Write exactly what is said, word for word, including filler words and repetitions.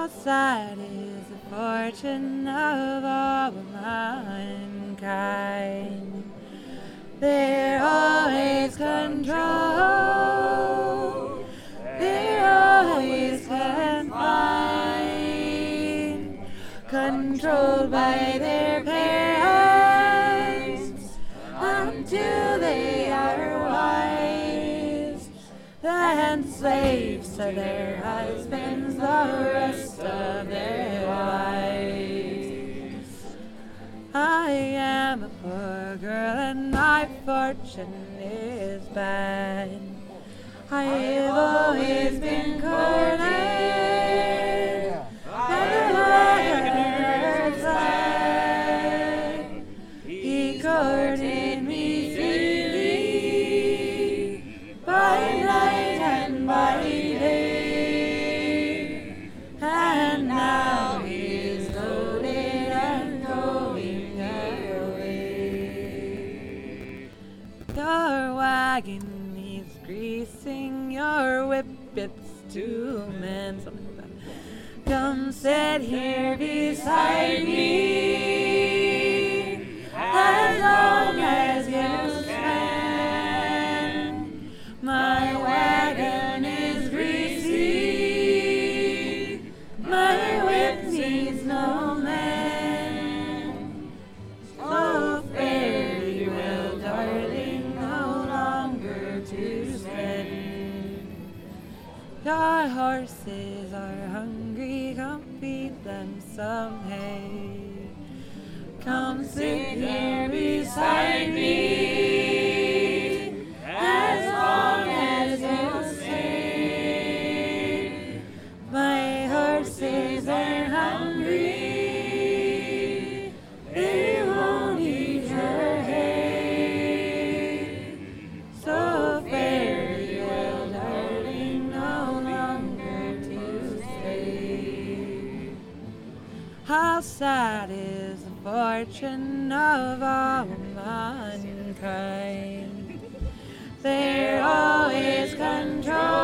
How sad is the fortune of all mankind. They're always controlled, they're always confined, controlled by their parents until they are wise, then slaves to their husbands the rest of their lives. I am a poor girl and my fortune is bad. I have always been courted by the Lord's lad. He courted me freely by night and by day, and now he is loaded and going away. Your wagon needs greasing, your whip it's to mend. Something like that. Come sit here beside me as long as you can. My wagon is greasy, my whip needs no man. So fare you well, darling, no longer to spend. Your horses are hungry, come feed them some hay. Come sit here beside me as long as you stay. My horses are hungry, they won't eat your hay. So fare you well, darling, no longer to stay. How sad is the fortune of all mankind. They're always controlled,